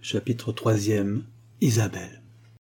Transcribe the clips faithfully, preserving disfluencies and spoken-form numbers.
Chapitre troisième. Isabelle.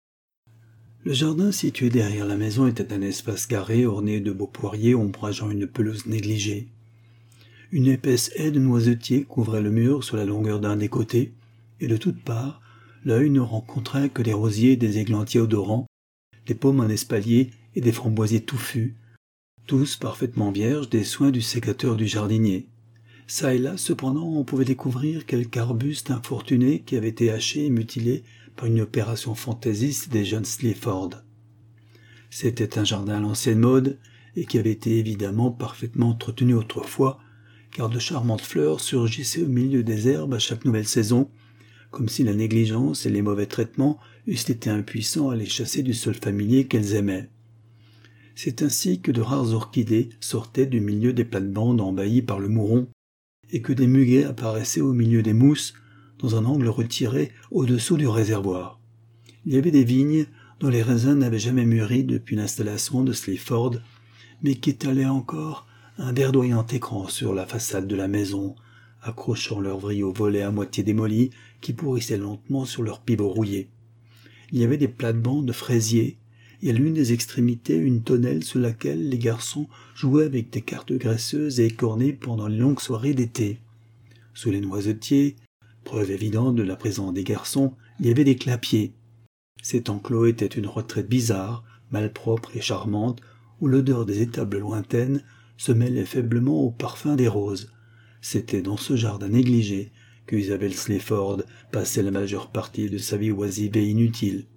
Le jardin situé derrière la maison était un espace carré orné de beaux poiriers ombrageant une pelouse négligée. Une épaisse haie de noisetiers couvrait le mur sur la longueur d'un des côtés, et de toutes parts, l'œil ne rencontrait que des rosiers et des églantiers odorants, des pommes en espalier et des framboisiers touffus, tous parfaitement vierges des soins du sécateur du jardinier. Ça et là, cependant, on pouvait découvrir quelque arbuste infortuné qui avait été haché et mutilé par une opération fantaisiste des jeunes Sleaford. C'était un jardin à l'ancienne mode, et qui avait été évidemment parfaitement entretenu autrefois, car de charmantes fleurs surgissaient au milieu des herbes à chaque nouvelle saison, comme si la négligence et les mauvais traitements eussent été impuissants à les chasser du sol familier qu'elles aimaient. C'est ainsi que de rares orchidées sortaient du milieu des plates-bandes envahies par le mouron, et que des muguets apparaissaient au milieu des mousses, dans un angle retiré au-dessous du réservoir. Il y avait des vignes dont les raisins n'avaient jamais mûri depuis l'installation de Sleaford, mais qui étalaient encore un verdoyant écran sur la façade de la maison, accrochant leurs vrilles aux volets à moitié démolis qui pourrissaient lentement sur leurs pivots rouillés. Il y avait des plates-bandes de fraisiers, et à l'une des extrémités une tonnelle sous laquelle les garçons jouaient avec des cartes graisseuses et écornées pendant les longues soirées d'été. Sous les noisetiers, preuve évidente de la présence des garçons, il y avait des clapiers. Cet enclos était une retraite bizarre, malpropre et charmante, où l'odeur des étables lointaines se mêlait faiblement au parfum des roses. C'était dans ce jardin négligé que Isabelle Sleaford passait la majeure partie de sa vie oisive et inutile.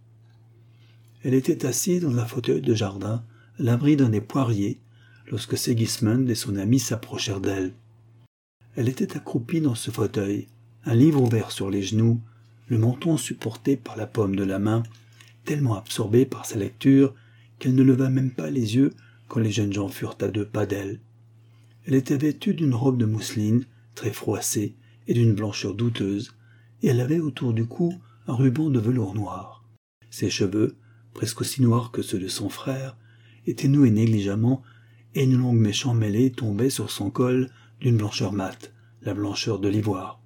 Elle était assise dans un fauteuil de jardin, à l'abri d'un des poiriers, lorsque Sigismund et son ami s'approchèrent d'elle. Elle était accroupie dans ce fauteuil, un livre ouvert sur les genoux, le menton supporté par la paume de la main, tellement absorbée par sa lecture qu'elle ne leva même pas les yeux quand les jeunes gens furent à deux pas d'elle. Elle était vêtue d'une robe de mousseline, très froissée, et d'une blancheur douteuse, et elle avait autour du cou un ruban de velours noir. Ses cheveux, presque aussi noirs que ceux de son frère, étaient noués négligemment, et une longue mèche emmêlée tombait sur son col d'une blancheur mate, la blancheur de l'ivoire.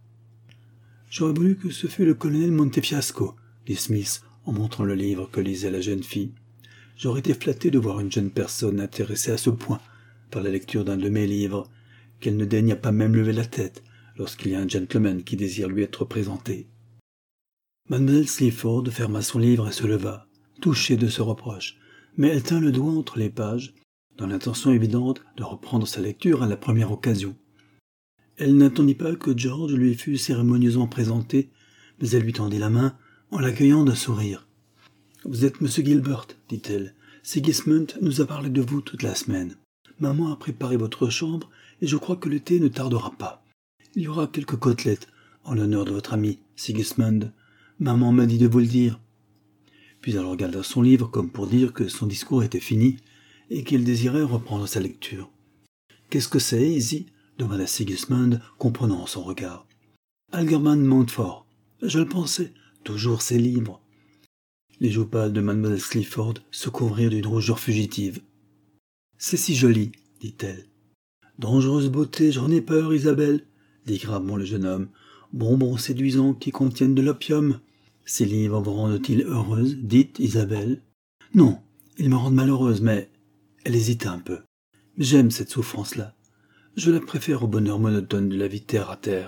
« J'aurais voulu que ce fût le colonel Montefiasco, » dit Smith en montrant le livre que lisait la jeune fille. « J'aurais été flatté de voir une jeune personne intéressée à ce point par la lecture d'un de mes livres, qu'elle ne daigna pas même lever la tête lorsqu'il y a un gentleman qui désire lui être présenté. » Mademoiselle Sleaford ferma son livre et se leva, touchée de ce reproche, mais elle tint le doigt entre les pages, dans l'intention évidente de reprendre sa lecture à la première occasion. Elle n'attendit pas que George lui fût cérémonieusement présenté, mais elle lui tendit la main en l'accueillant d'un sourire. « Vous êtes Monsieur Gilbert, dit-elle. Sigismund nous a parlé de vous toute la semaine. Maman a préparé votre chambre et je crois que le thé ne tardera pas. Il y aura quelques côtelettes en l'honneur de votre ami Sigismund. Maman m'a dit de vous le dire. » Puis elle regarda son livre comme pour dire que son discours était fini et qu'elle désirait reprendre sa lecture. « Qu'est-ce que c'est, Izzy ?» demanda Sigismund, comprenant son regard. « Algerman Mountfort. Je le pensais. Toujours ses livres. » Les joues pâles de Mademoiselle Sleaford se couvrirent d'une rougeur fugitive. « C'est si joli, dit-elle. »« Dangereuse beauté, j'en ai peur, Isabelle, » dit gravement le jeune homme. « Bonbons séduisants qui contiennent de l'opium. » « Ces livres vous rendent-ils heureuse, dit Isabelle. »« Non, ils me rendent malheureuse, mais... » Elle hésita un peu. « J'aime cette souffrance-là. Je la préfère au bonheur monotone de la vie terre à terre. »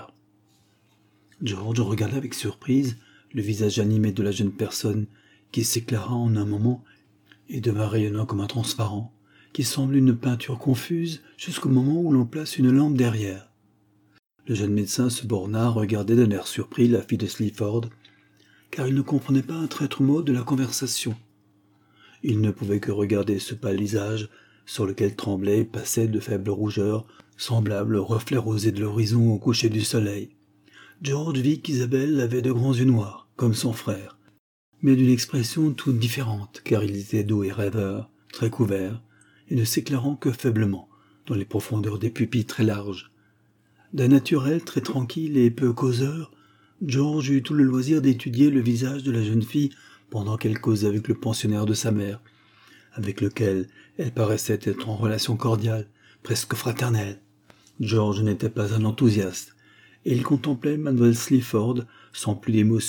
George regarda avec surprise le visage animé de la jeune personne qui s'éclaira en un moment et devint rayonnant comme un transparent, qui semble une peinture confuse jusqu'au moment où l'on place une lampe derrière. Le jeune médecin se borna à regarder d'un air surpris la fille de Sleaford, car il ne comprenait pas un traître mot de la conversation. Il ne pouvait que regarder ce pâle visage sur lequel tremblaient et passaient de faibles rougeurs, semblables aux reflets rosés de l'horizon au coucher du soleil. George vit qu'Isabelle avait de grands yeux noirs, comme son frère, mais d'une expression toute différente, car il était doux et rêveur, très couvert, et ne s'éclairant que faiblement dans les profondeurs des pupilles très larges. D'un naturel très tranquille et peu causeur, George eut tout le loisir d'étudier le visage de la jeune fille pendant qu'elle causait avec le pensionnaire de sa mère, avec lequel elle paraissait être en relation cordiale, presque fraternelle. George n'était pas un enthousiaste, et il contemplait Mademoiselle Sleaford sans plus d'émotion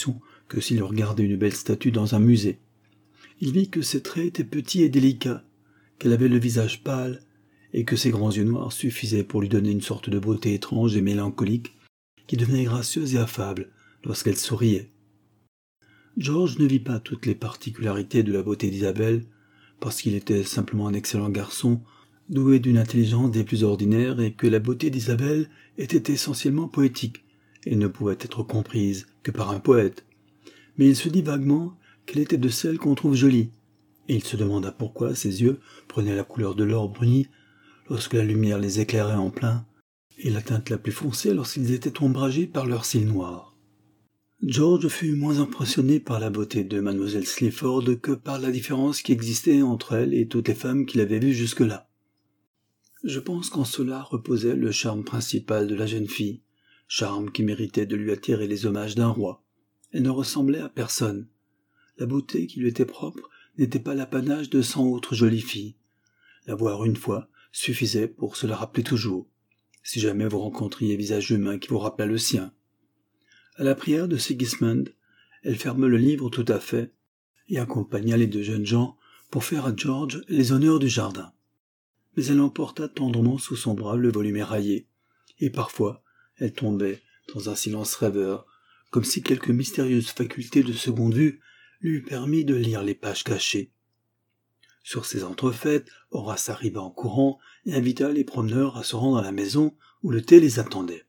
que s'il regardait une belle statue dans un musée. Il vit que ses traits étaient petits et délicats, qu'elle avait le visage pâle, et que ses grands yeux noirs suffisaient pour lui donner une sorte de beauté étrange et mélancolique, qui devenait gracieuse et affable lorsqu'elle souriait. George ne vit pas toutes les particularités de la beauté d'Isabelle, parce qu'il était simplement un excellent garçon, doué d'une intelligence des plus ordinaires, et que la beauté d'Isabelle était essentiellement poétique, et ne pouvait être comprise que par un poète. Mais il se dit vaguement qu'elle était de celles qu'on trouve jolies, et il se demanda pourquoi ses yeux prenaient la couleur de l'or bruni lorsque la lumière les éclairait en plein, et la teinte la plus foncée lorsqu'ils étaient ombragés par leurs cils noirs. George fut moins impressionné par la beauté de mademoiselle Sleaford que par la différence qui existait entre elle et toutes les femmes qu'il avait vues jusque-là. Je pense qu'en cela reposait le charme principal de la jeune fille, charme qui méritait de lui attirer les hommages d'un roi. Elle ne ressemblait à personne. La beauté qui lui était propre n'était pas l'apanage de cent autres jolies filles. La voir une fois suffisait pour se la rappeler toujours, si jamais vous rencontriez visage humain qui vous rappela le sien. À la prière de Sigismund, elle ferma le livre tout à fait et accompagna les deux jeunes gens pour faire à George les honneurs du jardin. Mais elle emporta tendrement sous son bras le volume éraillé, et parfois elle tombait dans un silence rêveur, comme si quelque mystérieuse faculté de seconde vue lui eût permis de lire les pages cachées. Sur ces entrefaites, Horace arriva en courant et invita les promeneurs à se rendre à la maison où le thé les attendait.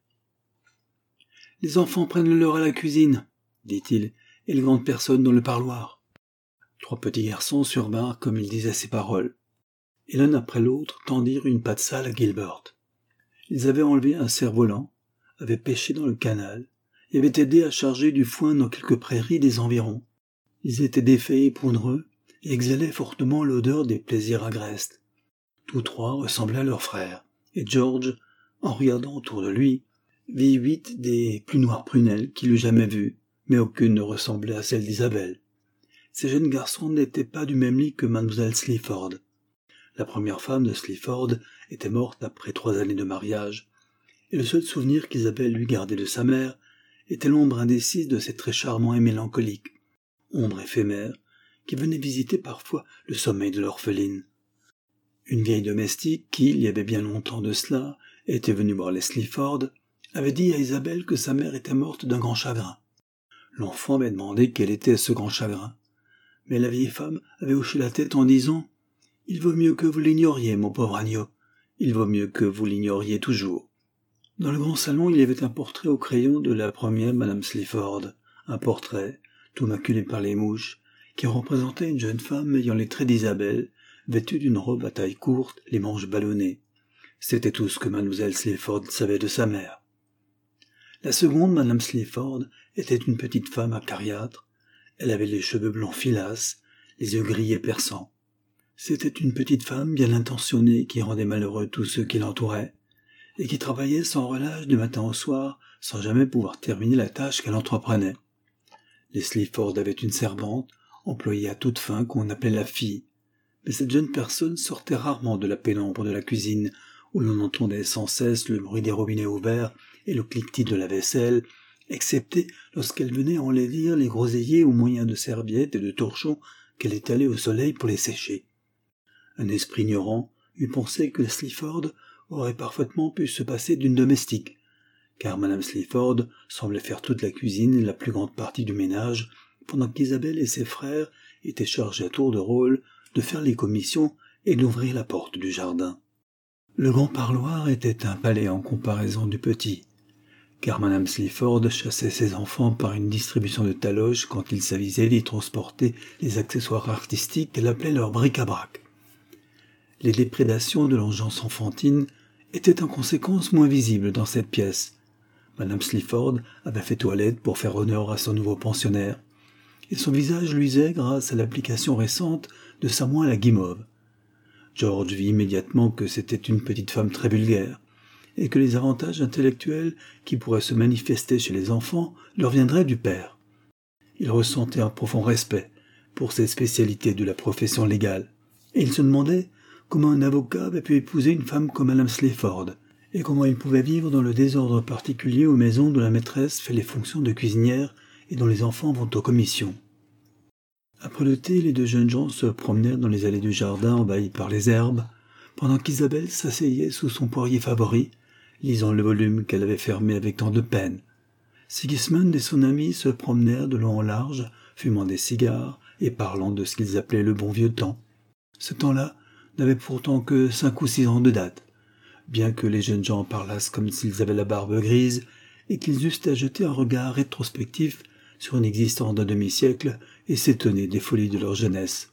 « Les enfants prennent le leur à la cuisine, » dit-il, « et les grandes personnes dans le parloir. » Trois petits garçons survinrent comme il disait ces paroles, et l'un après l'autre tendirent une patte sale à Gilbert. Ils avaient enlevé un cerf-volant, avaient pêché dans le canal, et avaient aidé à charger du foin dans quelques prairies des environs. Ils étaient défaits et poudreux, et exhalaient fortement l'odeur des plaisirs agrestes. Tous trois ressemblaient à leurs frères, et George, en regardant autour de lui, vit huit des plus noires prunelles qu'il eût jamais vues, mais aucune ne ressemblait à celle d'Isabelle. Ces jeunes garçons n'étaient pas du même lit que mademoiselle Sleaford. La première femme de Sleaford était morte après trois années de mariage, et le seul souvenir qu'Isabelle lui gardait de sa mère était l'ombre indécise de ses traits charmants et mélancoliques, ombre éphémère, qui venait visiter parfois le sommeil de l'orpheline. Une vieille domestique qui, il y avait bien longtemps de cela, était venue voir les Sleaford, avait dit à Isabelle que sa mère était morte d'un grand chagrin. L'enfant avait demandé quel était ce grand chagrin, mais la vieille femme avait hoché la tête en disant « Il vaut mieux que vous l'ignoriez, mon pauvre agneau, il vaut mieux que vous l'ignoriez toujours. » Dans le grand salon, il y avait un portrait au crayon de la première madame Sleaford, un portrait, tout maculé par les mouches, qui représentait une jeune femme ayant les traits d'Isabelle, vêtue d'une robe à taille courte, les manches ballonnées. C'était tout ce que mademoiselle Sleaford savait de sa mère. La seconde, madame Sleaford, était une petite femme acariâtre. Elle avait les cheveux blancs filasses, les yeux gris et perçants. C'était une petite femme bien intentionnée qui rendait malheureux tous ceux qui l'entouraient, et qui travaillait sans relâche du matin au soir, sans jamais pouvoir terminer la tâche qu'elle entreprenait. Les Sleaford avaient une servante, employée à toute fin, qu'on appelait la fille, mais cette jeune personne sortait rarement de la pénombre de la cuisine, où l'on entendait sans cesse le bruit des robinets ouverts et le cliquetis de la vaisselle, excepté lorsqu'elle venait enlaidir les groseilliers au moyen de serviettes et de torchons qu'elle étalait au soleil pour les sécher. Un esprit ignorant eût pensé que Sleaford aurait parfaitement pu se passer d'une domestique, car madame Sleaford semblait faire toute la cuisine et la plus grande partie du ménage, pendant qu'Isabelle et ses frères étaient chargés à tour de rôle de faire les commissions et d'ouvrir la porte du jardin. Le grand parloir était un palais en comparaison du petit, car madame Sleaford chassait ses enfants par une distribution de taloches quand il s'avisait d'y transporter les accessoires artistiques qu'elle appelait leur bric-à-brac. Les déprédations de l'engeance enfantine étaient en conséquence moins visibles dans cette pièce. Madame Sleaford avait fait toilette pour faire honneur à son nouveau pensionnaire, et son visage luisait grâce à l'application récente de sa moelle à guimauve. George vit immédiatement que c'était une petite femme très vulgaire, et que les avantages intellectuels qui pourraient se manifester chez les enfants leur viendraient du père. Il ressentait un profond respect pour ces spécialités de la profession légale, et il se demandait comment un avocat avait pu épouser une femme comme madame Sleaford, et comment il pouvait vivre dans le désordre particulier aux maisons dont la maîtresse fait les fonctions de cuisinière et dont les enfants vont aux commissions. Après le thé, les deux jeunes gens se promenèrent dans les allées du jardin envahies par les herbes, pendant qu'Isabelle s'asseyait sous son poirier favori, lisant le volume qu'elle avait fermé avec tant de peine. Sigismund et son ami se promenèrent de long en large, fumant des cigares et parlant de ce qu'ils appelaient le bon vieux temps. Ce temps-là n'avait pourtant que cinq ou six ans de date, bien que les jeunes gens parlassent comme s'ils avaient la barbe grise et qu'ils eussent à jeter un regard rétrospectif sur une existence d'un demi-siècle et s'étonner des folies de leur jeunesse.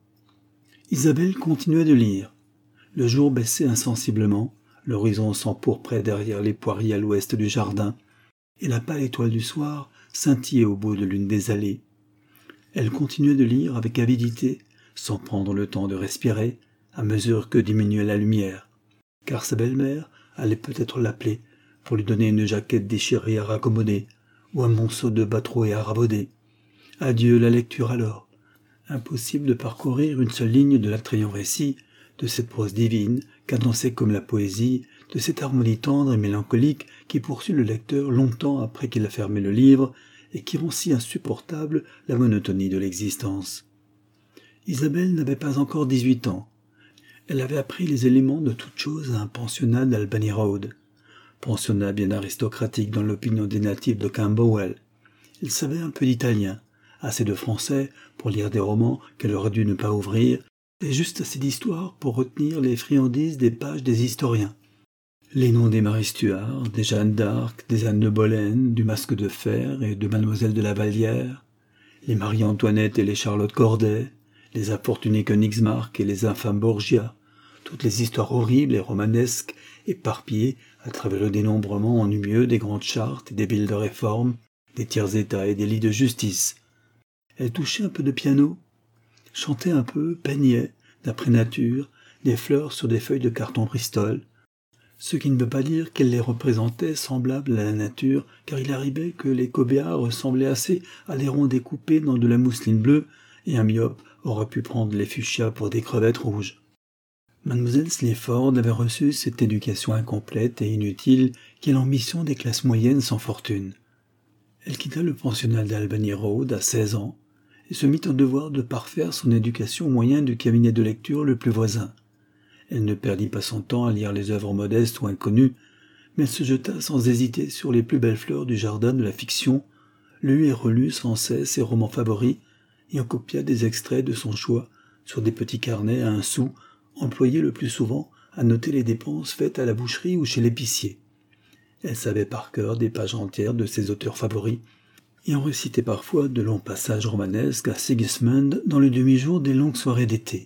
Isabelle continuait de lire. Le jour baissait insensiblement, l'horizon s'empourprait derrière les poiriers à l'ouest du jardin, et la pâle étoile du soir scintillait au bout de l'une des allées. Elle continuait de lire avec avidité, sans prendre le temps de respirer, à mesure que diminuait la lumière, car sa belle-mère allait peut-être l'appeler pour lui donner une jaquette déchirée à raccommoder, ou un monceau de bas troué à rabauder. Adieu la lecture alors. Impossible de parcourir une seule ligne de l'attrayant récit, de cette prose divine, cadencée comme la poésie, de cette harmonie tendre et mélancolique qui poursuit le lecteur longtemps après qu'il a fermé le livre et qui rend si insupportable la monotonie de l'existence. Isabelle n'avait pas encore dix-huit ans. Elle avait appris les éléments de toute chose à un pensionnat d'Albany Road, pensionnat bien aristocratique dans l'opinion des natifs de Camberwell. Elle savait un peu d'italien, assez de français pour lire des romans qu'elle aurait dû ne pas ouvrir, et juste assez d'histoire pour retenir les friandises des pages des historiens. Les noms des Marie Stuart, des Jeanne d'Arc, des Anne de Boleyn, du Masque de Fer et de Mademoiselle de la Vallière, les Marie-Antoinette et les Charlotte Corday, les infortunés Königsmarck et les infâmes Borgia, toutes les histoires horribles et romanesques éparpillées à travers le dénombrement ennuyeux des grandes chartes et des billes de réforme, des tiers-états et des lits de justice. Elle touchait un peu de piano, chantait un peu, peignait, d'après nature, des fleurs sur des feuilles de carton Bristol, ce qui ne veut pas dire qu'elle les représentait semblables à la nature, car il arrivait que les cobéas ressemblaient assez à des ronds découpés dans de la mousseline bleue, et un myope aurait pu prendre les fuchsias pour des crevettes rouges. Mademoiselle Sleaford avait reçu cette éducation incomplète et inutile qui est l'ambition des classes moyennes sans fortune. Elle quitta le pensionnat d'Albany Road à seize ans, et se mit en devoir de parfaire son éducation au moyen du cabinet de lecture le plus voisin. Elle ne perdit pas son temps à lire les œuvres modestes ou inconnues, mais elle se jeta sans hésiter sur les plus belles fleurs du jardin de la fiction, lut et relut sans cesse ses romans favoris, et en copia des extraits de son choix sur des petits carnets à un sou, employés le plus souvent à noter les dépenses faites à la boucherie ou chez l'épicier. Elle savait par cœur des pages entières de ses auteurs favoris, et en récitait parfois de longs passages romanesques à Sigismund dans le demi-jour des longues soirées d'été.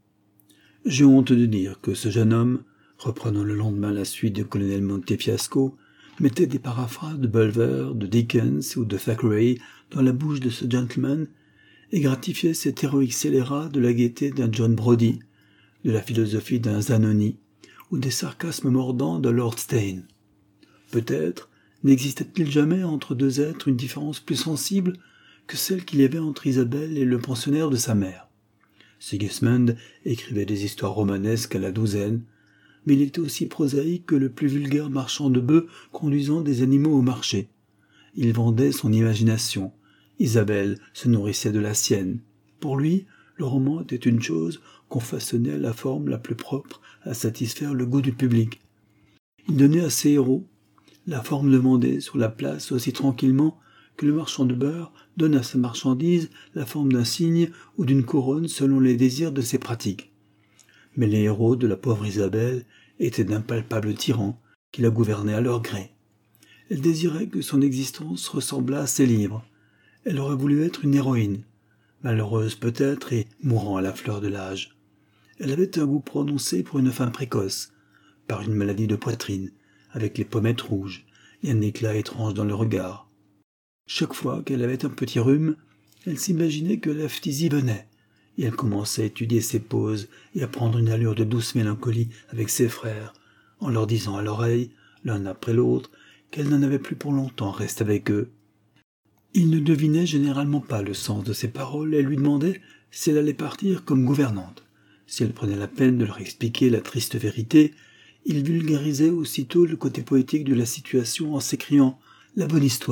J'ai honte de dire que ce jeune homme, reprenant le lendemain la suite du colonel Montefiasco, mettait des paraphrases de Bulwer, de Dickens ou de Thackeray dans la bouche de ce gentleman et gratifiait cet héroïque scélérat de la gaieté d'un John Brodie, de la philosophie d'un Zanoni ou des sarcasmes mordants de Lord Steyne. Peut-être n'existait-il jamais entre deux êtres une différence plus sensible que celle qu'il y avait entre Isabelle et le pensionnaire de sa mère. Sigismund écrivait des histoires romanesques à la douzaine, mais il était aussi prosaïque que le plus vulgaire marchand de bœufs conduisant des animaux au marché. Il vendait son imagination. Isabelle se nourrissait de la sienne. Pour lui, le roman était une chose qu'on façonnait à la forme la plus propre à satisfaire le goût du public. Il donnait à ses héros la forme demandée sur la place aussi tranquillement que le marchand de beurre donne à sa marchandise la forme d'un cygne ou d'une couronne selon les désirs de ses pratiques. Mais les héros de la pauvre Isabelle étaient d'impalpables tyrans qui la gouvernaient à leur gré. Elle désirait que son existence ressemblât à ses livres. Elle aurait voulu être une héroïne, malheureuse peut-être et mourant à la fleur de l'âge. Elle avait un goût prononcé pour une femme précoce, par une maladie de poitrine, avec les pommettes rouges et un éclat étrange dans le regard. Chaque fois qu'elle avait un petit rhume, elle s'imaginait que la phtisie venait, et elle commençait à étudier ses poses et à prendre une allure de douce mélancolie avec ses frères, en leur disant à l'oreille, l'un après l'autre, qu'elle n'en avait plus pour longtemps reste avec eux. Ils ne devinaient généralement pas le sens de ses paroles et lui demandaient si elle allait partir comme gouvernante. Si elle prenait la peine de leur expliquer la triste vérité, il vulgarisait aussitôt le côté poétique de la situation en s'écriant « la bonne histoire ».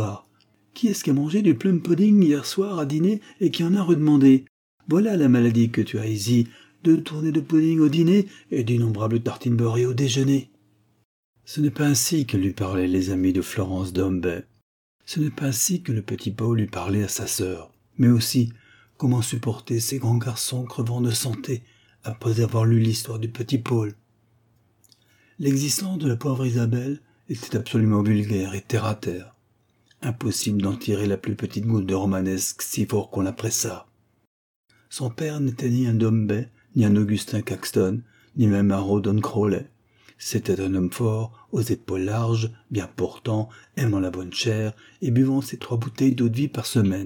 Qui est-ce qui a mangé du plum pudding hier soir à dîner et qui en a redemandé? Voilà la maladie que tu as ici, deux tournées de pudding au dîner et d'innombrables tartines beurrées au déjeuner. » Ce n'est pas ainsi que lui parlaient les amis de Florence Dombey. Ce n'est pas ainsi que le petit Paul lui parlait à sa sœur. Mais aussi, comment supporter ces grands garçons crevant de santé après avoir lu l'histoire du petit Paul? L'existence de la pauvre Isabelle était absolument vulgaire et terre-à-terre. Impossible d'en tirer la plus petite goutte de romanesque si fort qu'on la pressa. Son père n'était ni un Dombey, ni un Augustin Caxton, ni même un Rawdon Crawley. C'était un homme fort, aux épaules larges, bien portant, aimant la bonne chair et buvant ses trois bouteilles d'eau-de-vie par semaine.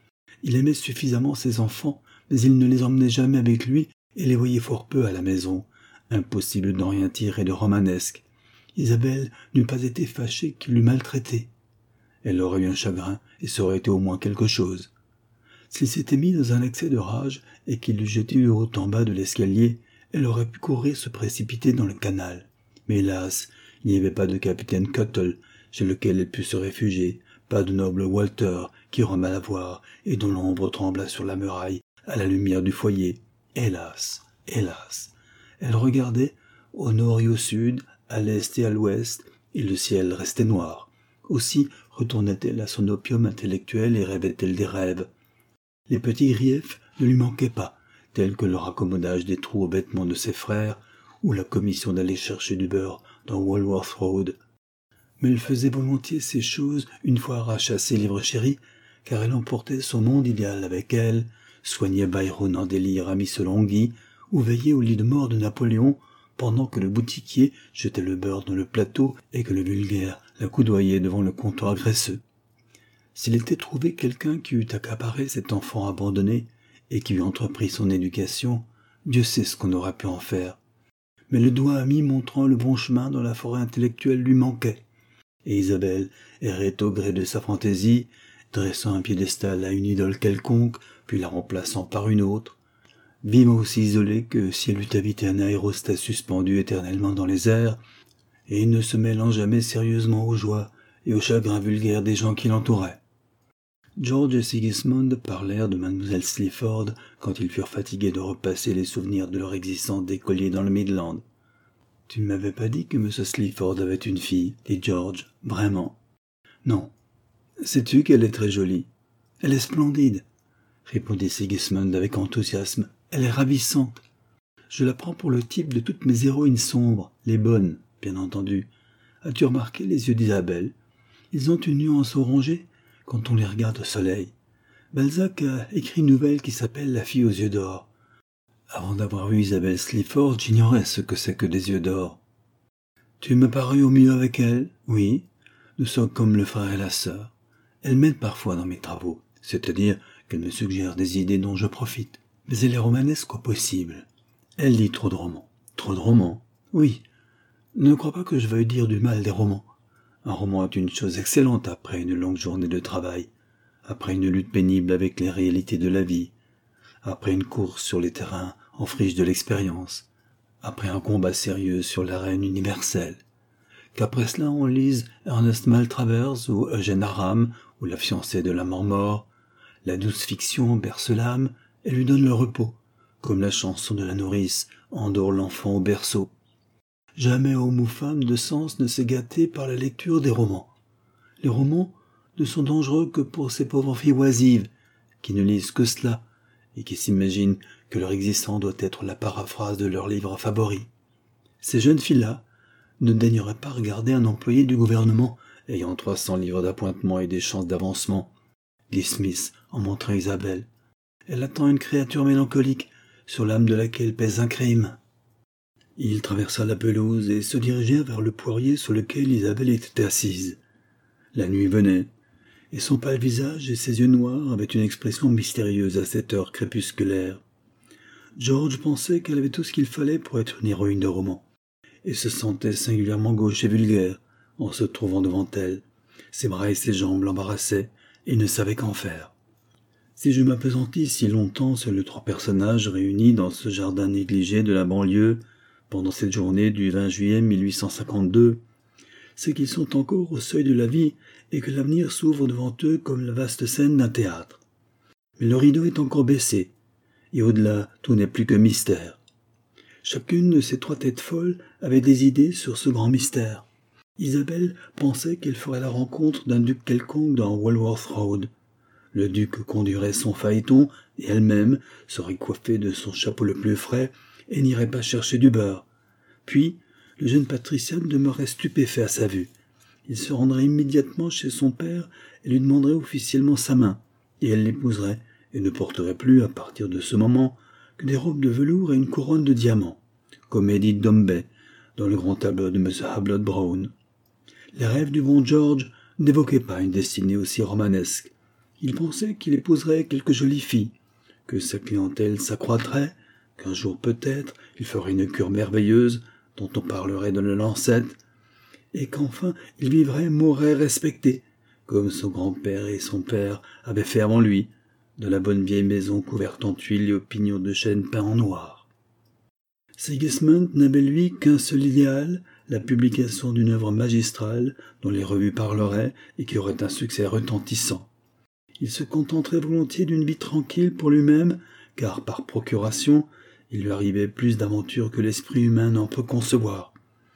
Il aimait suffisamment ses enfants, mais il ne les emmenait jamais avec lui et les voyait fort peu à la maison. Impossible d'en rien tirer de romanesque. Isabelle n'eût pas été fâchée qu'il l'eût maltraitée. Elle aurait eu un chagrin et ça aurait été au moins quelque chose. S'il s'était mis dans un excès de rage et qu'il l'eût jeté du haut en bas de l'escalier, elle aurait pu courir se précipiter dans le canal. Mais hélas, il n'y avait pas de capitaine Cuttle chez lequel elle put se réfugier, pas de noble Walter qui rema la voir et dont l'ombre trembla sur la muraille à la lumière du foyer. Hélas, hélas. Elle regardait au nord et au sud, à l'est et à l'ouest, et le ciel restait noir. Aussi retournait-elle à son opium intellectuel et rêvait-elle des rêves. Les petits griefs ne lui manquaient pas, tels que le raccommodage des trous aux vêtements de ses frères, ou la commission d'aller chercher du beurre dans Walworth Road. Mais elle faisait volontiers ces choses une fois arrachée à ses livres chéris, car elle emportait son monde idéal avec elle, soignait Byron en délire à Miss Longhi, ou veillait au lit de mort de Napoléon, pendant que le boutiquier jetait le beurre dans le plateau et que le vulgaire la coudoyait devant le comptoir graisseux. S'il était trouvé quelqu'un qui eût accaparé cet enfant abandonné et qui eût entrepris son éducation, Dieu sait ce qu'on aurait pu en faire. Mais le doigt ami montrant le bon chemin dans la forêt intellectuelle lui manquait, et Isabelle errait au gré de sa fantaisie, dressant un piédestal à une idole quelconque, puis la remplaçant par une autre, vivant aussi isolée que si elle eût habité un aérostat suspendu éternellement dans les airs, et ne se mêlant jamais sérieusement aux joies et aux chagrins vulgaires des gens qui l'entouraient. George et Sigismund parlèrent de mademoiselle Sleaford quand ils furent fatigués de repasser les souvenirs de leur existence d'écoliers dans le Midland. « Tu ne m'avais pas dit que M. Sleaford avait une fille, dit George, vraiment. »« Non. Sais-tu qu'elle est très jolie ? » ?»« Elle est splendide, » répondit Sigismund avec enthousiasme. « Elle est ravissante. Je la prends pour le type de toutes mes héroïnes sombres, les bonnes, bien entendu. As-tu remarqué les yeux d'Isabelle ? Ils ont une nuance orangée quand on les regarde au soleil. Balzac a écrit une nouvelle qui s'appelle « La fille aux yeux d'or ». Avant d'avoir vu Isabelle Sleaford, j'ignorais ce que c'est que des yeux d'or. Tu me parus au mieux avec elle, oui. Nous sommes comme le frère et la sœur. Elle m'aide parfois dans mes travaux, c'est-à-dire qu'elle me suggère des idées dont je profite. Mais elle est romanesque au possible. Elle lit trop de romans. Trop de romans, oui. Ne crois pas que je veuille dire du mal des romans. Un roman est une chose excellente après une longue journée de travail, après une lutte pénible avec les réalités de la vie, après une course sur les terrains en friche de l'expérience, après un combat sérieux sur l'arène universelle. Qu'après cela on lise Ernest Maltravers ou Eugène Aram ou La fiancée de la mort-mort, la douce fiction berce l'âme et lui donne le repos, comme la chanson de la nourrice endort l'enfant au berceau. Jamais homme ou femme de sens ne s'est gâté par la lecture des romans. Les romans ne sont dangereux que pour ces pauvres filles oisives, qui ne lisent que cela, et qui s'imaginent que leur existence doit être la paraphrase de leur livre favori. Ces jeunes filles-là ne daigneraient pas regarder un employé du gouvernement ayant trois cents livres d'appointement et des chances d'avancement, dit Smith en montrant Isabelle. Elle attend une créature mélancolique sur l'âme de laquelle pèse un crime. Il traversa la pelouse et se dirigea vers le poirier sur lequel Isabelle était assise. La nuit venait, et son pâle visage et ses yeux noirs avaient une expression mystérieuse à cette heure crépusculaire. George pensait qu'elle avait tout ce qu'il fallait pour être une héroïne de roman, et se sentait singulièrement gauche et vulgaire en se trouvant devant elle. Ses bras et ses jambes l'embarrassaient, et il ne savait qu'en faire. Si je m'appesantis si longtemps sur les trois personnages réunis dans ce jardin négligé de la banlieue, pendant cette journée du vingt juillet mille huit cent cinquante-deux, c'est qu'ils sont encore au seuil de la vie et que l'avenir s'ouvre devant eux comme la vaste scène d'un théâtre. Mais le rideau est encore baissé, et au-delà, tout n'est plus que mystère. Chacune de ces trois têtes folles avait des idées sur ce grand mystère. Isabelle pensait qu'elle ferait la rencontre d'un duc quelconque dans Walworth Road. Le duc conduirait son phaéton, et elle-même serait coiffée de son chapeau le plus frais et n'irait pas chercher du beurre. Puis, le jeune patricien demeurait stupéfait à sa vue. Il se rendrait immédiatement chez son père et lui demanderait officiellement sa main, et elle l'épouserait, et ne porterait plus, à partir de ce moment, que des robes de velours et une couronne de diamants, comme Edith Dombey, dans le grand tableau de M. Hablot Brown. Les rêves du bon George n'évoquaient pas une destinée aussi romanesque. Il pensait qu'il épouserait quelques jolies filles, que sa clientèle s'accroîtrait, qu'un jour peut-être il ferait une cure merveilleuse dont on parlerait dans le Lancet, et qu'enfin il vivrait, mourrait respecté, comme son grand-père et son père avaient fait avant lui, dans la bonne vieille maison couverte en tuiles et aux pignons de chêne peints en noir. Sigismund n'avait lui qu'un seul idéal, la publication d'une œuvre magistrale dont les revues parleraient et qui aurait un succès retentissant. Il se contenterait volontiers d'une vie tranquille pour lui-même, car par procuration, il lui arrivait plus d'aventures que l'esprit humain n'en peut concevoir.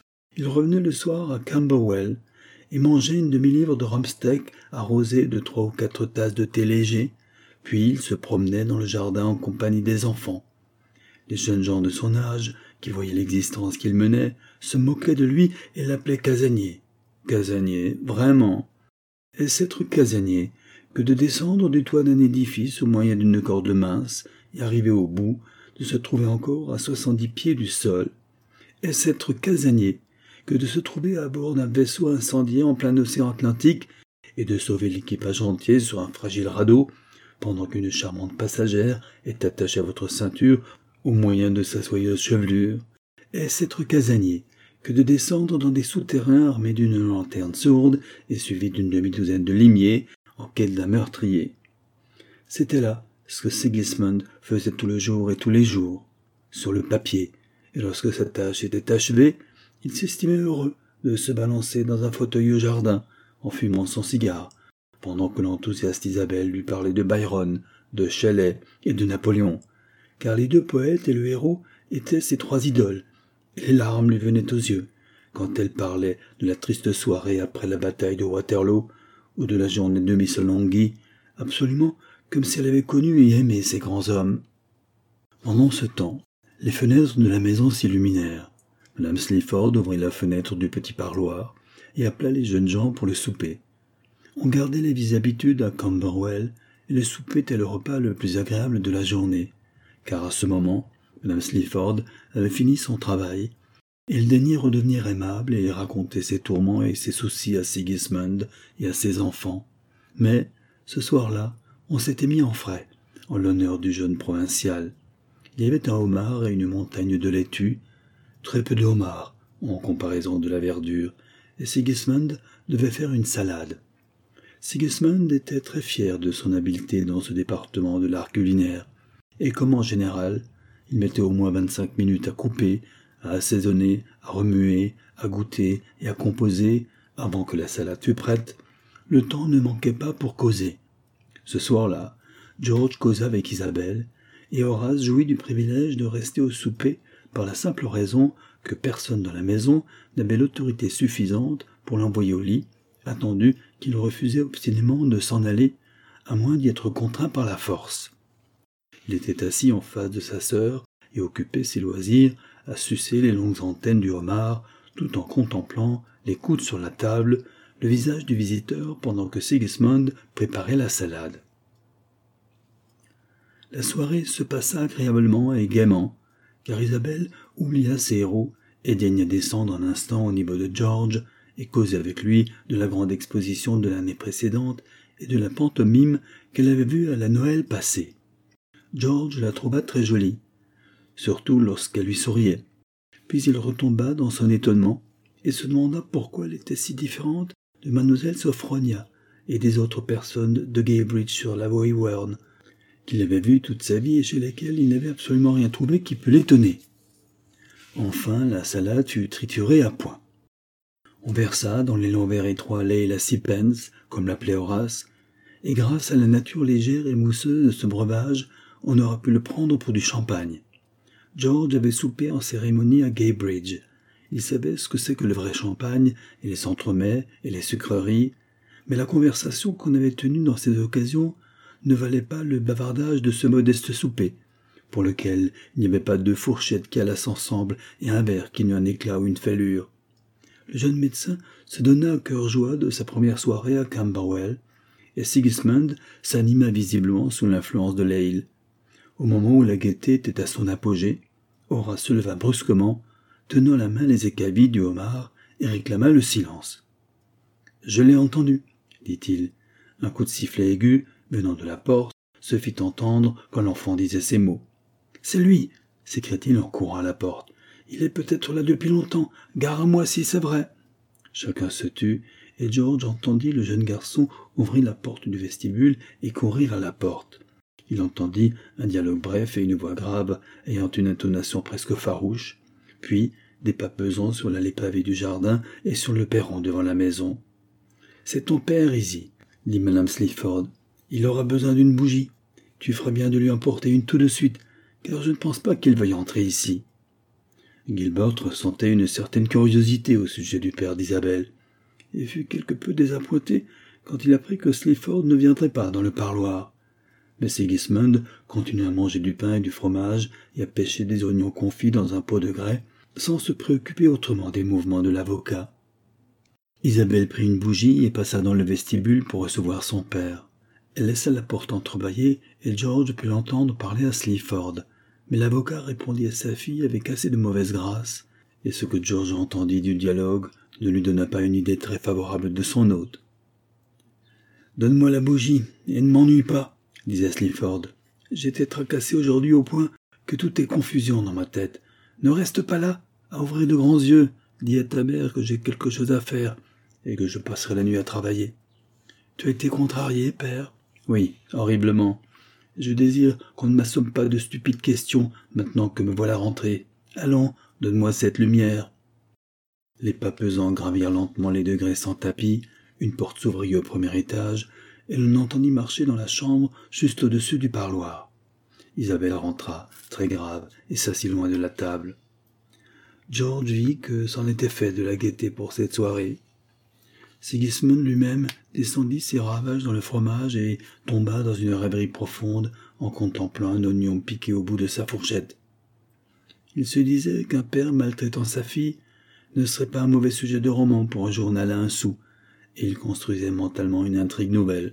Il revenait le soir à Camberwell et mangeait une demi-livre de rumsteak arrosée de trois ou quatre tasses de thé léger, puis il se promenait dans le jardin en compagnie des enfants. Les jeunes gens de son âge, qui voyaient l'existence qu'il menait, se moquaient de lui et l'appelaient casanier. Casanier, vraiment. Est-ce être casanier que de descendre du toit d'un édifice au moyen d'une corde mince et arriver au bout, de se trouver encore à soixante-dix pieds du sol? Est-ce être casanier que de se trouver à bord d'un vaisseau incendié en plein océan Atlantique et de sauver l'équipage entier sur un fragile radeau, pendant qu'une charmante passagère est attachée à votre ceinture au moyen de sa soyeuse chevelure? Est-ce être casanier que de descendre dans des souterrains armés d'une lanterne sourde et suivis d'une demi-douzaine de limiers en quête d'un meurtrier? C'était là ce que Sigismund faisait tout le jour et tous les jours, sur le papier, et lorsque sa tâche était achevée, il s'estimait heureux de se balancer dans un fauteuil au jardin, en fumant son cigare, pendant que l'enthousiaste Isabelle lui parlait de Byron, de Shelley et de Napoléon, car les deux poètes et le héros étaient ses trois idoles, et les larmes lui venaient aux yeux, quand elle parlait de la triste soirée après la bataille de Waterloo, ou de la journée de Missolonghi, absolument comme si elle avait connu et aimé ces grands hommes. Pendant ce temps, les fenêtres de la maison s'illuminèrent. Madame Sleaford ouvrit la fenêtre du petit parloir et appela les jeunes gens pour le souper. On gardait les vieilles habitudes à Camberwell, et le souper était le repas le plus agréable de la journée, car à ce moment, Madame Sleaford avait fini son travail, et elle daignait redevenir aimable et raconter ses tourments et ses soucis à Sigismund et à ses enfants. Mais, ce soir-là, on s'était mis en frais, en l'honneur du jeune provincial. Il y avait un homard et une montagne de laitue, très peu de homard, en comparaison de la verdure, et Sigismund devait faire une salade. Sigismund était très fier de son habileté dans ce département de l'art culinaire, et comme en général, il mettait au moins vingt-cinq minutes à couper, à assaisonner, à remuer, à goûter et à composer, avant que la salade fût prête, le temps ne manquait pas pour causer. Ce soir-là, George causa avec Isabelle, et Horace jouit du privilège de rester au souper par la simple raison que personne dans la maison n'avait l'autorité suffisante pour l'envoyer au lit, attendu qu'il refusait obstinément de s'en aller, à moins d'y être contraint par la force. Il était assis en face de sa sœur et occupait ses loisirs à sucer les longues antennes du homard, tout en contemplant, les coudes sur la table, le visage du visiteur pendant que Sigismund préparait la salade. La soirée se passa agréablement et gaiement, car Isabelle oublia ses héros et daigna descendre un instant au niveau de George et causer avec lui de la grande exposition de l'année précédente et de la pantomime qu'elle avait vue à la Noël passée. George la trouva très jolie, surtout lorsqu'elle lui souriait. Puis il retomba dans son étonnement et se demanda pourquoi elle était si différente de mademoiselle Sophronia et des autres personnes de Guilbridge sur la Weybourne, qu'il avait vues toute sa vie et chez lesquelles il n'avait absolument rien trouvé qui pût l'étonner. Enfin, la salade fut triturée à point. On versa dans les longs verres étroits Leila Sipens, comme l'appelait Horace, et grâce à la nature légère et mousseuse de ce breuvage, on aurait pu le prendre pour du champagne. George avait soupé en cérémonie à Gaybridge. Il savait ce que c'est que le vrai champagne, et les entremets, et les sucreries, mais la conversation qu'on avait tenue dans ces occasions ne valait pas le bavardage de ce modeste souper, pour lequel il n'y avait pas deux fourchettes qui allassent ensemble et un verre qui n'eût un éclat ou une fêlure. Le jeune médecin se donna à cœur joie de sa première soirée à Camberwell, et Sigismund s'anima visiblement sous l'influence de l'ale. Au moment où la gaieté était à son apogée, Horace se leva brusquement, tenant la main les écailles du homard, et réclama le silence. « Je l'ai entendu, » dit-il. Un coup de sifflet aigu, venant de la porte, se fit entendre quand l'enfant disait ces mots. « C'est lui !» s'écria-t-il en courant à la porte. « Il est peut-être là depuis longtemps. Gare à moi si c'est vrai. » Chacun se tut, et George entendit le jeune garçon ouvrir la porte du vestibule et courir à la porte. Il entendit un dialogue bref et une voix grave, ayant une intonation presque farouche, puis des pas pesants sur l'allée pavée du jardin et sur le perron devant la maison. « C'est ton père, Izzy, » dit madame Sleaford. « Il aura besoin d'une bougie. Tu ferais bien de lui emporter une tout de suite, car je ne pense pas qu'il veuille entrer ici. » Gilbert ressentait une certaine curiosité au sujet du père d'Isabelle, et fut quelque peu désappointé quand il apprit que Sleaford ne viendrait pas dans le parloir. Mais Sigismund continuait à manger du pain et du fromage et à pêcher des oignons confits dans un pot de grès, sans se préoccuper autrement des mouvements de l'avocat. Isabelle prit une bougie et passa dans le vestibule pour recevoir son père. Elle laissa la porte entrebâillée et George put l'entendre parler à Sleaford, mais l'avocat répondit à sa fille avec assez de mauvaise grâce, et ce que George entendit du dialogue ne lui donna pas une idée très favorable de son hôte. « Donne-moi la bougie, et ne m'ennuie pas, » disait Sleaford. « J'étais tracassé aujourd'hui au point que tout est confusion dans ma tête. Ne reste pas là, à ouvrir de grands yeux. Dis à ta mère que j'ai quelque chose à faire, et que je passerai la nuit à travailler. » « Tu as été contrarié, père ?»« Oui, horriblement. Je désire qu'on ne m'assomme pas de stupides questions, maintenant que me voilà rentré. Allons, donne-moi cette lumière. » Les pas pesants gravirent lentement les degrés sans tapis, une porte s'ouvrit au premier étage, et l'on entendit marcher dans la chambre juste au-dessus du parloir. Isabelle rentra, très grave, et s'assit loin de la table. George vit que c'en était fait de la gaieté pour cette soirée. Sigismund lui-même descendit ses ravages dans le fromage et tomba dans une rêverie profonde en contemplant un oignon piqué au bout de sa fourchette. Il se disait qu'un père maltraitant sa fille ne serait pas un mauvais sujet de roman pour un journal à un sou, et il construisait mentalement une intrigue nouvelle.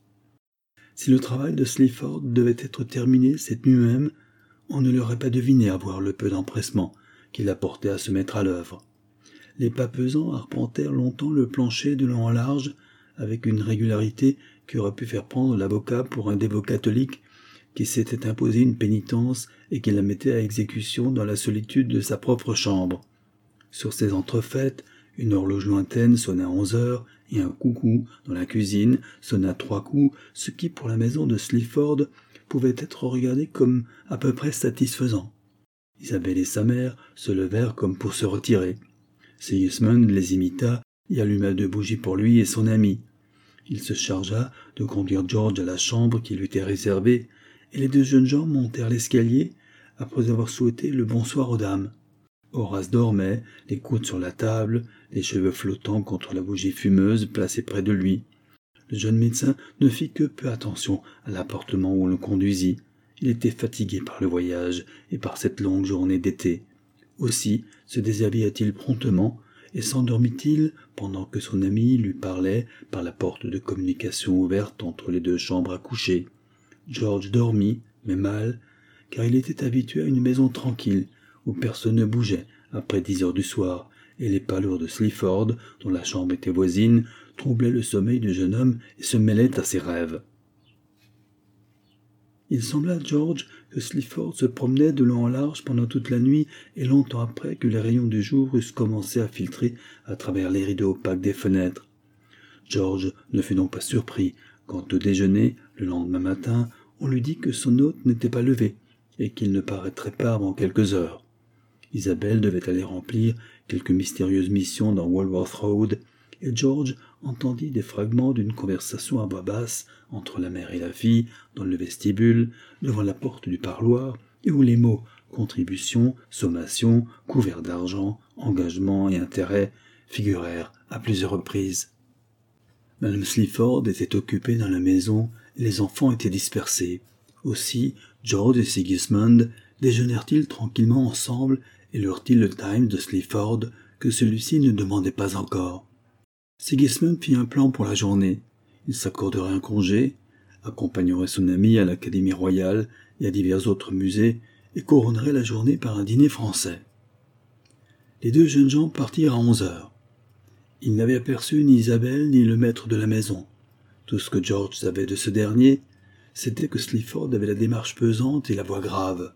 Si le travail de Sleaford devait être terminé cette nuit même, on ne l'aurait pas deviné avoir le peu d'empressement qui l'apportait à se mettre à l'œuvre. Les pas pesants arpentèrent longtemps le plancher de long en large, avec une régularité qui aurait pu faire prendre l'avocat pour un dévot catholique qui s'était imposé une pénitence et qui la mettait à exécution dans la solitude de sa propre chambre. Sur ces entrefaites, une horloge lointaine sonna onze heures et un coucou dans la cuisine sonna trois coups, ce qui, pour la maison de Sleaford, pouvait être regardé comme à peu près satisfaisant. Isabelle et sa mère se levèrent comme pour se retirer. Sigismund les imita et alluma deux bougies pour lui et son ami. Il se chargea de conduire George à la chambre qui lui était réservée, et les deux jeunes gens montèrent l'escalier après avoir souhaité le bonsoir aux dames. Horace dormait, les coudes sur la table, les cheveux flottants contre la bougie fumeuse placée près de lui. Le jeune médecin ne fit que peu attention à l'appartement où on le conduisit. Il était fatigué par le voyage et par cette longue journée d'été. Aussi se déshabilla-t-il promptement et s'endormit-il pendant que son ami lui parlait par la porte de communication ouverte entre les deux chambres à coucher. George dormit, mais mal, car il était habitué à une maison tranquille, où personne ne bougeait après dix heures du soir, et les pas lourds de Sleaford, dont la chambre était voisine, troublaient le sommeil du jeune homme et se mêlaient à ses rêves. Il sembla à George que Sleaford se promenait de long en large pendant toute la nuit et longtemps après que les rayons du jour eussent commencé à filtrer à travers les rideaux opaques des fenêtres. George ne fut donc pas surpris quand, au déjeuner, le lendemain matin, on lui dit que son hôte n'était pas levé et qu'il ne paraîtrait pas avant quelques heures. Isabelle devait aller remplir quelques mystérieuses missions dans Walworth Road, et George entendit des fragments d'une conversation à voix basse entre la mère et la fille dans le vestibule, devant la porte du parloir, et où les mots contribution, sommation, couvert d'argent, engagement et intérêt figurèrent à plusieurs reprises. Madame Sleaford était occupée dans la maison et les enfants étaient dispersés. Aussi, George et Sigismund déjeunèrent-ils tranquillement ensemble et lurent-ils le Times de Sleaford que celui-ci ne demandait pas encore. Sigismund fit un plan pour la journée. Il s'accorderait un congé, accompagnerait son ami à l'Académie royale et à divers autres musées, et couronnerait la journée par un dîner français. Les deux jeunes gens partirent à onze heures. Ils n'avaient aperçu ni Isabelle ni le maître de la maison. Tout ce que George savait de ce dernier, c'était que Sleaford avait la démarche pesante et la voix grave.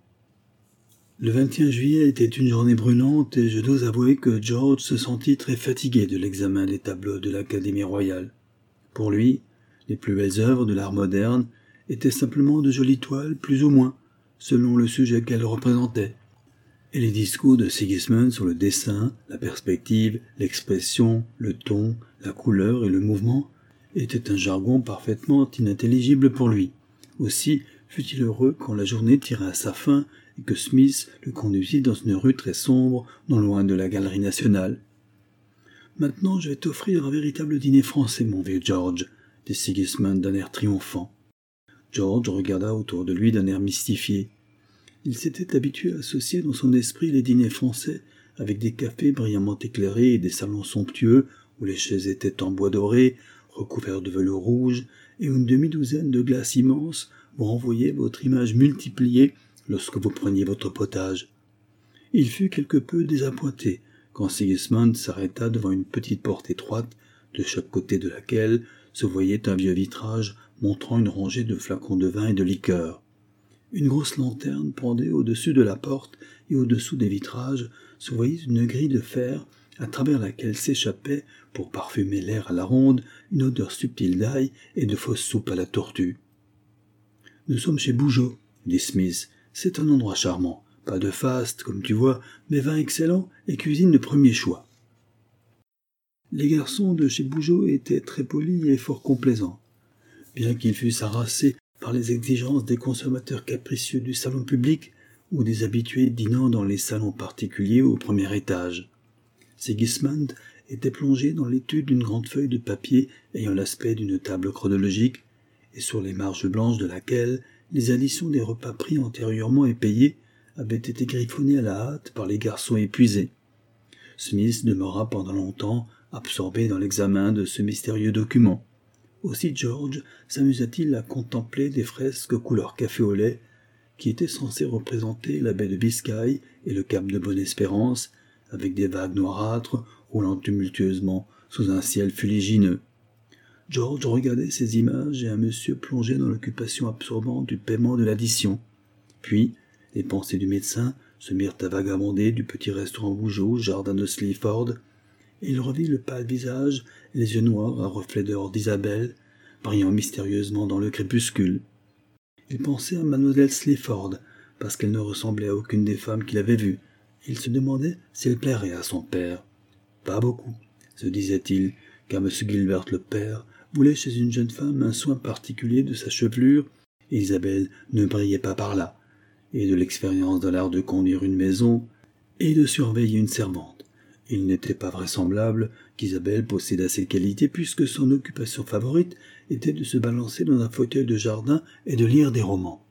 Le vingt et un juillet était une journée brûlante et je dois avouer que George se sentit très fatigué de l'examen des tableaux de l'Académie royale. Pour lui, les plus belles œuvres de l'art moderne étaient simplement de jolies toiles, plus ou moins, selon le sujet qu'elles représentaient. Et les discours de Sigismund sur le dessin, la perspective, l'expression, le ton, la couleur et le mouvement étaient un jargon parfaitement inintelligible pour lui. Aussi fut-il heureux quand la journée tira à sa fin et que Smith le conduisit dans une rue très sombre, non loin de la Galerie nationale. « Maintenant, je vais t'offrir un véritable dîner français, mon vieux George, » dit Sigismund d'un air triomphant. George regarda autour de lui d'un air mystifié. Il s'était habitué à associer dans son esprit les dîners français avec des cafés brillamment éclairés et des salons somptueux où les chaises étaient en bois doré, recouverts de velours rouge, et où une demi-douzaine de glaces immenses vous renvoyaient votre image multipliée lorsque vous preniez votre potage. Il fut quelque peu désappointé quand Sigismund s'arrêta devant une petite porte étroite, de chaque côté de laquelle se voyait un vieux vitrage montrant une rangée de flacons de vin et de liqueurs. Une grosse lanterne pendait au-dessus de la porte et au-dessous des vitrages se voyait une grille de fer à travers laquelle s'échappait, pour parfumer l'air à la ronde, une odeur subtile d'ail et de fausse soupe à la tortue. « Nous sommes chez Bougeot, » dit Smith. « C'est un endroit charmant. Pas de faste, comme tu vois, mais vin excellent et cuisine de premier choix. » Les garçons de chez Bougeot étaient très polis et fort complaisants. Bien qu'ils fussent harassés par les exigences des consommateurs capricieux du salon public ou des habitués dînant dans les salons particuliers au premier étage. Sigismund était plongé dans l'étude d'une grande feuille de papier ayant l'aspect d'une table chronologique, et sur les marges blanches de laquelle les additions des repas pris antérieurement et payés avaient été griffonnées à la hâte par les garçons épuisés. Smith demeura pendant longtemps absorbé dans l'examen de ce mystérieux document. Aussi George s'amusa-t-il à contempler des fresques couleur café au lait qui étaient censées représenter la baie de Biscaye et le cap de Bonne-Espérance, avec des vagues noirâtres roulant tumultueusement sous un ciel fuligineux. George regardait ces images et un monsieur plongé dans l'occupation absorbante du paiement de l'addition. Puis, les pensées du médecin se mirent à vagabonder du petit restaurant Bougeot, jardin de Sleaford, et il revit le pâle visage et les yeux noirs à reflets d'or d'Isabelle, brillant mystérieusement dans le crépuscule. Il pensait à mademoiselle Sleaford, parce qu'elle ne ressemblait à aucune des femmes qu'il avait vues, et il se demandait si elle plairait à son père. Pas beaucoup, se disait-il, car M. Gilbert le père voulait chez une jeune femme un soin particulier de sa chevelure, et Isabelle ne brillait pas par là, et de l'expérience de l'art de conduire une maison et de surveiller une servante. Il n'était pas vraisemblable qu'Isabelle possédât ces qualités, puisque son occupation favorite était de se balancer dans un fauteuil de jardin et de lire des romans.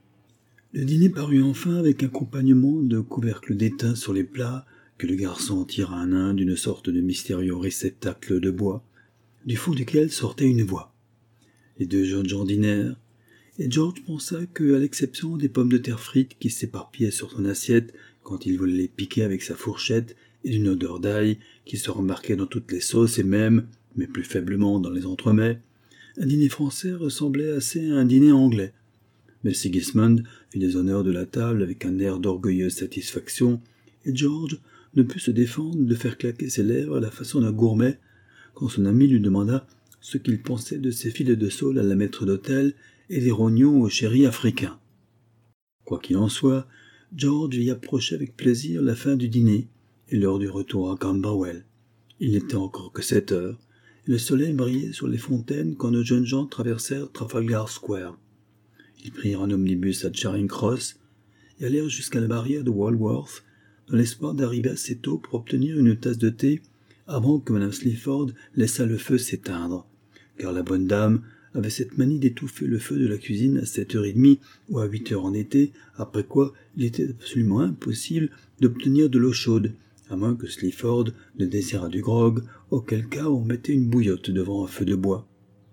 Le dîner parut enfin avec accompagnement de couvercles d'étain sur les plats, que le garçon tira un un d'une sorte de mystérieux réceptacle de bois, du fond duquel sortait une voix. Les deux jeunes gens dînèrent, et George pensa que, à l'exception des pommes de terre frites qui s'éparpillaient sur son assiette quand il voulait les piquer avec sa fourchette, et d'une odeur d'ail qui se remarquait dans toutes les sauces et même, mais plus faiblement dans les entremets, un dîner français ressemblait assez à un dîner anglais. Mais Sigismund fit les honneurs de la table avec un air d'orgueilleuse satisfaction, et George ne put se défendre de faire claquer ses lèvres à la façon d'un gourmet, quand son ami lui demanda ce qu'il pensait de ses filets de saule à la maître d'hôtel et des rognons au sherry africain. Quoi qu'il en soit, George y approchait avec plaisir la fin du dîner et l'heure du retour à Camberwell. Il n'était encore que sept heures, et le soleil brillait sur les fontaines quand nos jeunes gens traversèrent Trafalgar Square. Ils prirent un omnibus à Charing Cross et allèrent jusqu'à la barrière de Walworth, dans l'espoir d'arriver assez tôt pour obtenir une tasse de thé avant que Madame Sleaford laissât le feu s'éteindre, car la bonne dame avait cette manie d'étouffer le feu de la cuisine à sept heures trente ou à huit heures en été, après quoi il était absolument impossible d'obtenir de l'eau chaude, à moins que Sleaford ne désirât du grog, auquel cas on mettait une bouillotte devant un feu de bois.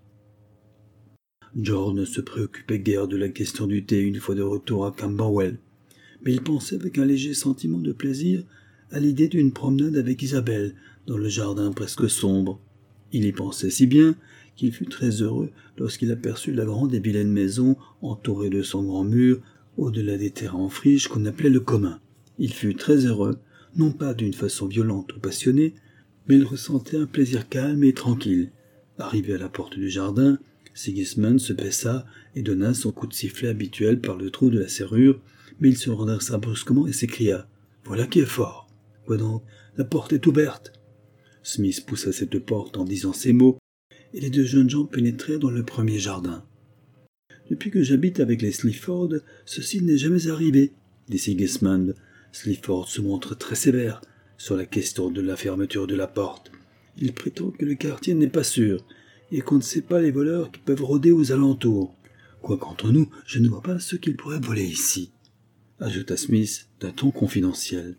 George ne se préoccupait guère de la question du thé une fois de retour à Camberwell, mais il pensait avec un léger sentiment de plaisir à l'idée d'une promenade avec Isabelle dans le jardin presque sombre. Il y pensait si bien qu'il fut très heureux lorsqu'il aperçut la grande et vilaine maison entourée de son grand mur au-delà des terrains en friche qu'on appelait le commun. Il fut très heureux, non pas d'une façon violente ou passionnée, mais il ressentait un plaisir calme et tranquille. Arrivé à la porte du jardin, Sigismund se baissa et donna son coup de sifflet habituel par le trou de la serrure, mais il se redressa brusquement et s'écria « Voilà qui est fort ! Quoi donc ? La porte est ouverte !» Smith poussa cette porte en disant ces mots, et les deux jeunes gens pénétrèrent dans le premier jardin. « Depuis que j'habite avec les Sleaford, ceci n'est jamais arrivé, » dit Sigismund. Sleaford se montre très sévère sur la question de la fermeture de la porte. Il prétend que le quartier n'est pas sûr, et qu'on ne sait pas les voleurs qui peuvent rôder aux alentours. Quoiqu'entre nous, je ne vois pas ce qu'ils pourraient voler ici, ajouta Smith d'un ton confidentiel.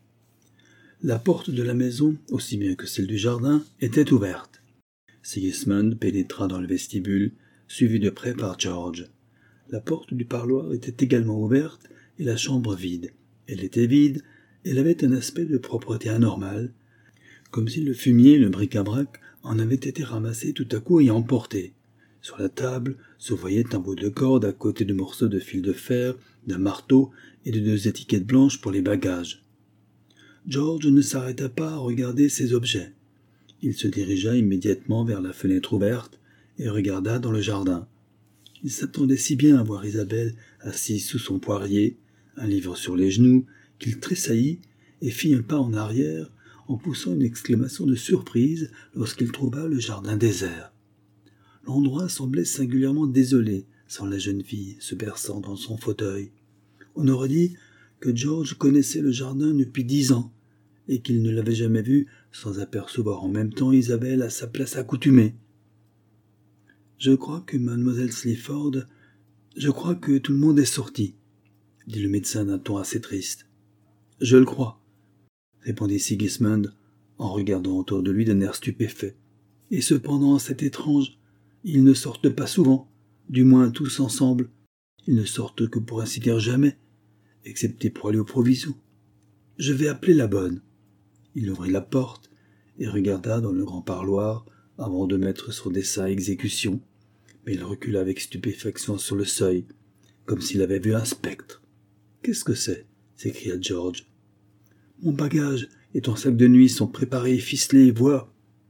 La porte de la maison, aussi bien que celle du jardin, était ouverte. Sigismund pénétra dans le vestibule, suivi de près par George. La porte du parloir était également ouverte et la chambre vide. Elle était vide, elle avait un aspect de propreté anormale, comme si le fumier et le bric-à-brac en avaient été ramassés tout à coup et emportés. Sur la table se voyait un bout de corde à côté de morceaux de fil de fer, d'un marteau et de deux étiquettes blanches pour les bagages. George ne s'arrêta pas à regarder ces objets. Il se dirigea immédiatement vers la fenêtre ouverte et regarda dans le jardin. Il s'attendait si bien à voir Isabelle assise sous son poirier, un livre sur les genoux, qu'il tressaillit et fit un pas en arrière en poussant une exclamation de surprise lorsqu'il trouva le jardin désert. L'endroit semblait singulièrement désolé sans la jeune fille se berçant dans son fauteuil. On aurait dit que George connaissait le jardin depuis dix ans et qu'il ne l'avait jamais vu sans apercevoir en même temps Isabelle à sa place accoutumée. « Je crois que mademoiselle Sleaford... Je crois que tout le monde est sorti, » dit le médecin d'un ton assez triste. « Je le crois, » répondit Sigismund en regardant autour de lui d'un air stupéfait. « Et cependant, c'est étrange, ils ne sortent pas souvent, du moins tous ensemble. Ils ne sortent que pour ainsi dire jamais, excepté pour aller aux provisions. Je vais appeler la bonne. » Il ouvrit la porte et regarda dans le grand parloir avant de mettre son dessein à exécution, mais il recula avec stupéfaction sur le seuil, comme s'il avait vu un spectre. « Qu'est-ce que c'est » s'écria George. « Mon bagage et ton sac de nuit sont préparés et ficelés, vois. »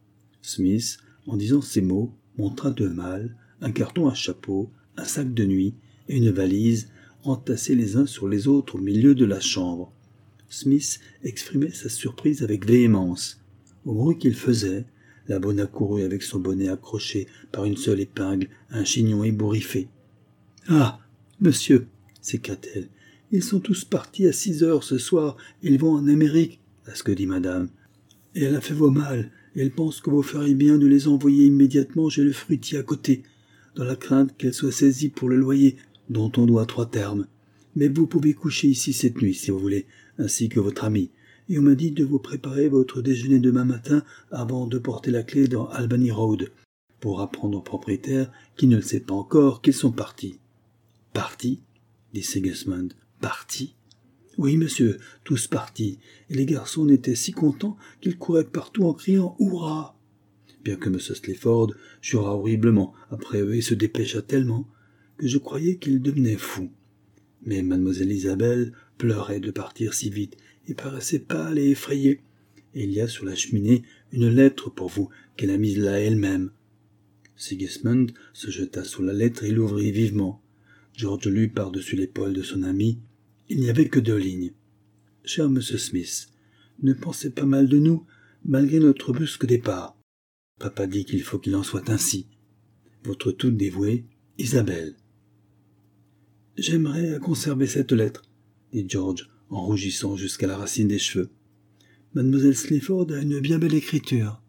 Smith, en disant ces mots, montra deux malles, un carton à chapeau, un sac de nuit et une valise, entassés les uns sur les autres au milieu de la chambre. Smith exprimait sa surprise avec véhémence. Au bruit qu'il faisait, la bonne accourut avec son bonnet accroché par une seule épingle à un chignon ébouriffé. « Ah, monsieur !» s'écria-t-elle. « Ils sont tous partis à six heures ce soir, ils vont en Amérique, à ce que dit madame. Et elle a fait vos malles, et elle pense que vous feriez bien de les envoyer immédiatement chez le fruitier à côté, dans la crainte qu'elle soit saisie pour le loyer, dont on doit trois termes. Mais vous pouvez coucher ici cette nuit, si vous voulez, ainsi que votre ami, et on m'a dit de vous préparer votre déjeuner demain matin avant de porter la clé dans Albany Road, pour apprendre au propriétaire, qui ne le sait pas encore, qu'ils sont partis. »« Partis » dit Sigismund. « Partis ?»« Oui, monsieur, tous partis, et les garçons étaient si contents qu'ils couraient partout en criant « Hurrah !» Bien que M. Sleaford jura horriblement après eux et se dépêcha tellement que je croyais qu'il devenait fou. Mais mademoiselle Isabelle pleurait de partir si vite et paraissait pâle et effrayée. Et il y a sur la cheminée une lettre pour vous qu'elle a mise là elle-même. Sigismund se jeta sur la lettre et l'ouvrit vivement. George lut par-dessus l'épaule de son ami. Il n'y avait que deux lignes. Cher Monsieur Smith, ne pensez pas mal de nous, malgré notre brusque départ. Papa dit qu'il faut qu'il en soit ainsi. Votre toute dévouée, Isabelle. J'aimerais à conserver cette lettre, dit George, en rougissant jusqu'à la racine des cheveux. Mademoiselle Sleaford a une bien belle écriture.